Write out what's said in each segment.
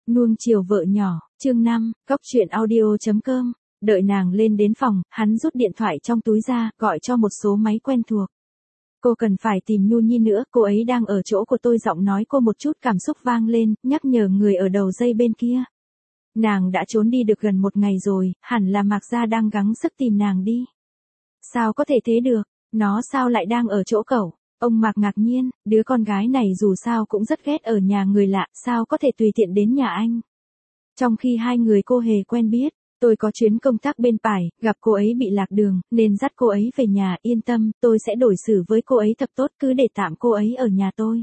Nuông chiều vợ nhỏ, chương 5, Cóc truyện audio.com. Đợi nàng lên đến phòng, hắn rút điện thoại trong túi ra, gọi cho một số máy quen thuộc. Cô cần phải tìm Nhu Nhi nữa, cô ấy đang ở chỗ của tôi. Giọng nói cô một chút cảm xúc vang lên, nhắc nhở người ở đầu dây bên kia. Nàng đã trốn đi được gần một ngày rồi, hẳn là Mạc Gia đang gắng sức tìm nàng đi. Sao có thể thế được, nó sao lại đang ở chỗ cậu? Ông Mạc ngạc nhiên, đứa con gái này dù sao cũng rất ghét ở nhà người lạ, sao có thể tùy tiện đến nhà anh? Trong khi hai người cô hề quen biết, tôi có chuyến công tác bên Pải, gặp cô ấy bị lạc đường, nên dắt cô ấy về nhà. Yên tâm, tôi sẽ đối xử với cô ấy thật tốt, cứ để tạm cô ấy ở nhà tôi.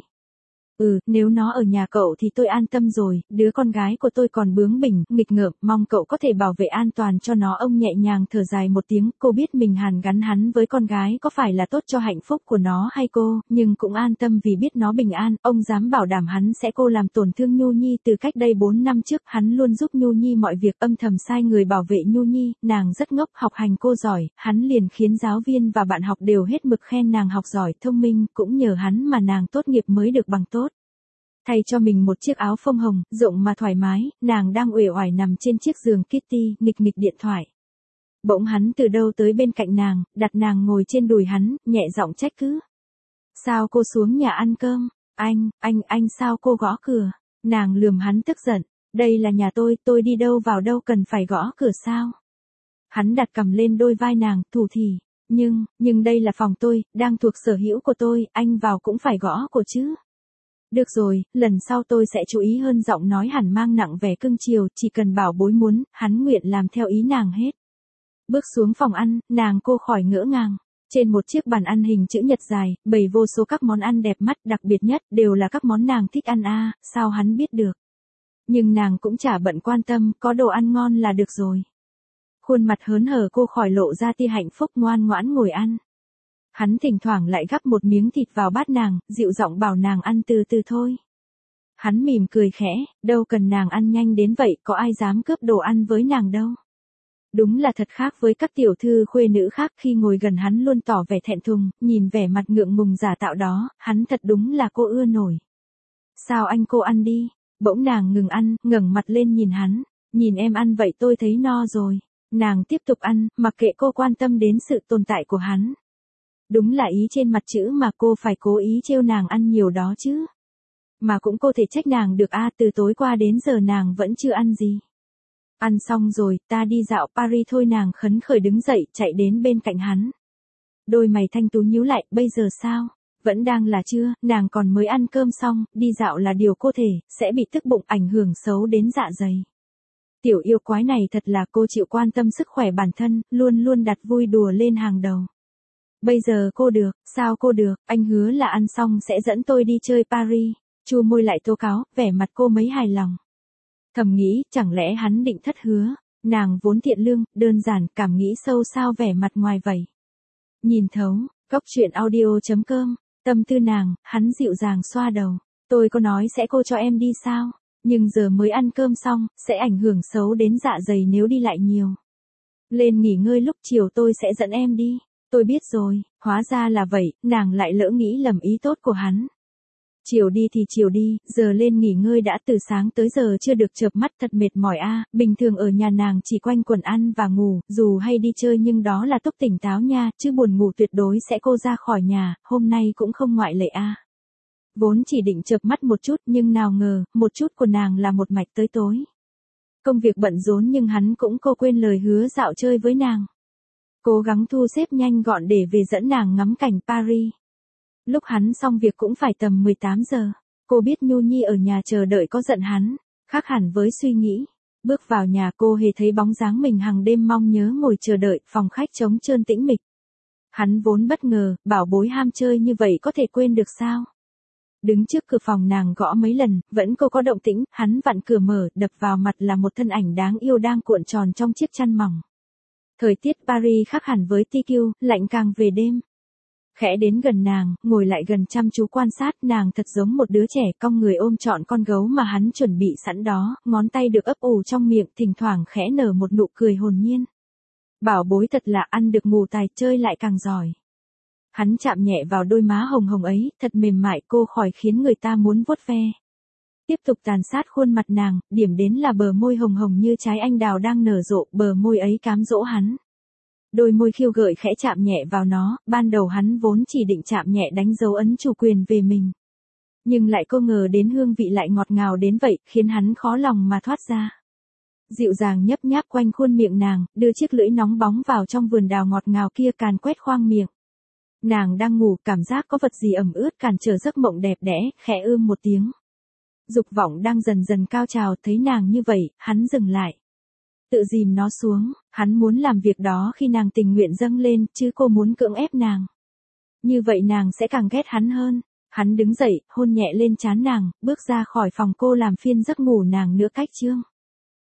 Nếu nó ở nhà cậu thì tôi an tâm rồi, đứa con gái của tôi còn bướng bỉnh, nghịch ngợm, mong cậu có thể bảo vệ an toàn cho nó. Ông nhẹ nhàng thở dài một tiếng, cô biết mình hàn gắn hắn với con gái có phải là tốt cho hạnh phúc của nó hay cô, nhưng cũng an tâm vì biết nó bình an. Ông dám bảo đảm hắn sẽ cô làm tổn thương Nhu Nhi. Từ cách đây 4 năm trước, hắn luôn giúp Nhu Nhi mọi việc, âm thầm sai người bảo vệ Nhu Nhi. Nàng rất ngốc, học hành cô giỏi, hắn liền khiến giáo viên và bạn học đều hết mực khen nàng học giỏi, thông minh, cũng nhờ hắn mà nàng tốt nghiệp mới được bằng tốt. Thay cho mình một chiếc áo phông hồng, rộng mà thoải mái, nàng đang uể oải nằm trên chiếc giường Kitty, nghịch điện thoại. Bỗng hắn từ đâu tới bên cạnh nàng, đặt nàng ngồi trên đùi hắn, nhẹ giọng trách cứ. Sao cô xuống nhà ăn cơm? Anh sao cô gõ cửa? Nàng lườm hắn tức giận. Đây là nhà tôi đi đâu vào đâu cần phải gõ cửa sao? Hắn đặt cằm lên đôi vai nàng, thủ thỉ. Nhưng đây là phòng tôi, đang thuộc sở hữu của tôi, anh vào cũng phải gõ cửa chứ. Được rồi, lần sau tôi sẽ chú ý hơn. Giọng nói hẳn mang nặng vẻ cưng chiều, chỉ cần bảo bối muốn, hắn nguyện làm theo ý nàng hết. Bước xuống phòng ăn, nàng cô khỏi ngỡ ngàng. Trên một chiếc bàn ăn hình chữ nhật dài, bày vô số các món ăn đẹp mắt, đặc biệt nhất, đều là các món nàng thích ăn sao hắn biết được. Nhưng nàng cũng chả bận quan tâm, có đồ ăn ngon là được rồi. Khuôn mặt hớn hở cô khỏi lộ ra tia hạnh phúc, ngoan ngoãn ngồi ăn. Hắn thỉnh thoảng lại gắp một miếng thịt vào bát nàng, dịu giọng bảo nàng ăn từ từ thôi. Hắn mỉm cười khẽ, đâu cần nàng ăn nhanh đến vậy, có ai dám cướp đồ ăn với nàng đâu. Đúng là thật khác với các tiểu thư khuê nữ khác, khi ngồi gần hắn luôn tỏ vẻ thẹn thùng, nhìn vẻ mặt ngượng ngùng giả tạo đó, hắn thật đúng là cô ưa nổi. Sao anh cô ăn đi, bỗng nàng ngừng ăn, ngẩng mặt lên nhìn hắn, nhìn em ăn vậy tôi thấy no rồi. Nàng tiếp tục ăn, mặc kệ cô quan tâm đến sự tồn tại của hắn. Đúng là ý trên mặt chữ mà cô phải cố ý trêu nàng ăn nhiều đó chứ. Mà cũng cô thể trách nàng được từ tối qua đến giờ nàng vẫn chưa ăn gì. Ăn xong rồi, ta đi dạo Paris thôi. Nàng khấn khởi đứng dậy, chạy đến bên cạnh hắn. Đôi mày thanh tú nhíu lại, bây giờ sao? Vẫn đang là trưa, nàng còn mới ăn cơm xong, đi dạo là điều cô thể, sẽ bị tức bụng, ảnh hưởng xấu đến dạ dày. Tiểu yêu quái này thật là cô chịu quan tâm sức khỏe bản thân, luôn luôn đặt vui đùa lên hàng đầu. Bây giờ cô được, sao cô được, anh hứa là ăn xong sẽ dẫn tôi đi chơi Paris. Chu môi lại tố cáo, vẻ mặt cô mấy hài lòng. Thầm nghĩ, chẳng lẽ hắn định thất hứa, nàng vốn thiện lương, đơn giản, cảm nghĩ sâu sao vẻ mặt ngoài vậy. Nhìn thấu, Cóc truyện audio.com, tâm tư nàng, hắn dịu dàng xoa đầu. Tôi có nói sẽ cô cho em đi sao, nhưng giờ mới ăn cơm xong, sẽ ảnh hưởng xấu đến dạ dày nếu đi lại nhiều. Lên nghỉ ngơi lúc chiều tôi sẽ dẫn em đi. Tôi biết rồi, hóa ra là vậy, nàng lại lỡ nghĩ lầm ý tốt của hắn. Chiều đi thì chiều đi, giờ lên nghỉ ngơi đã, từ sáng tới giờ chưa được chợp mắt, thật mệt mỏi bình thường ở nhà nàng chỉ quanh quẩn ăn và ngủ, dù hay đi chơi nhưng đó là lúc tỉnh táo nha, chứ buồn ngủ tuyệt đối sẽ cô ra khỏi nhà, hôm nay cũng không ngoại lệ Vốn chỉ định chợp mắt một chút nhưng nào ngờ, một chút của nàng là một mạch tới tối. Công việc bận rộn nhưng hắn cũng cô quên lời hứa dạo chơi với nàng. Cố gắng thu xếp nhanh gọn để về dẫn nàng ngắm cảnh Paris. Lúc hắn xong việc cũng phải tầm 18 giờ. Cô biết Nhu Nhi ở nhà chờ đợi có giận hắn, khác hẳn với suy nghĩ. Bước vào nhà cô hề thấy bóng dáng mình hàng đêm mong nhớ ngồi chờ đợi, phòng khách trống trơn tĩnh mịch. Hắn vốn bất ngờ, bảo bối ham chơi như vậy có thể quên được sao? Đứng trước cửa phòng nàng gõ mấy lần, vẫn cô có động tĩnh, hắn vặn cửa mở, đập vào mặt là một thân ảnh đáng yêu đang cuộn tròn trong chiếc chăn mỏng. Thời tiết Paris khác hẳn với TQ, lạnh càng về đêm. Khẽ đến gần nàng, ngồi lại gần chăm chú quan sát, nàng thật giống một đứa trẻ, cong người ôm trọn con gấu mà hắn chuẩn bị sẵn đó, ngón tay được ấp ủ trong miệng, thỉnh thoảng khẽ nở một nụ cười hồn nhiên. Bảo bối thật là ăn được ngủ tài, chơi lại càng giỏi. Hắn chạm nhẹ vào đôi má hồng hồng ấy, thật mềm mại, cô khỏi khiến người ta muốn vuốt ve. Tiếp tục tàn sát khuôn mặt nàng, điểm đến là bờ môi hồng hồng như trái anh đào đang nở rộ, bờ môi ấy cám dỗ hắn. Đôi môi khiêu gợi khẽ chạm nhẹ vào nó, ban đầu hắn vốn chỉ định chạm nhẹ đánh dấu ấn chủ quyền về mình. Nhưng lại không ngờ đến hương vị lại ngọt ngào đến vậy, khiến hắn khó lòng mà thoát ra. Dịu dàng nhấp nháp quanh khuôn miệng nàng, đưa chiếc lưỡi nóng bóng vào trong vườn đào ngọt ngào kia càn quét khoang miệng. Nàng đang ngủ, cảm giác có vật gì ẩm ướt cản trở giấc mộng đẹp đẽ, khẽ một tiếng. Dục vọng đang dần dần cao trào, thấy nàng như vậy, hắn dừng lại. Tự dìm nó xuống, hắn muốn làm việc đó khi nàng tình nguyện dâng lên, chứ cô muốn cưỡng ép nàng. Như vậy nàng sẽ càng ghét hắn hơn. Hắn đứng dậy, hôn nhẹ lên trán nàng, bước ra khỏi phòng cô làm phiên giấc ngủ nàng nữa cách chương.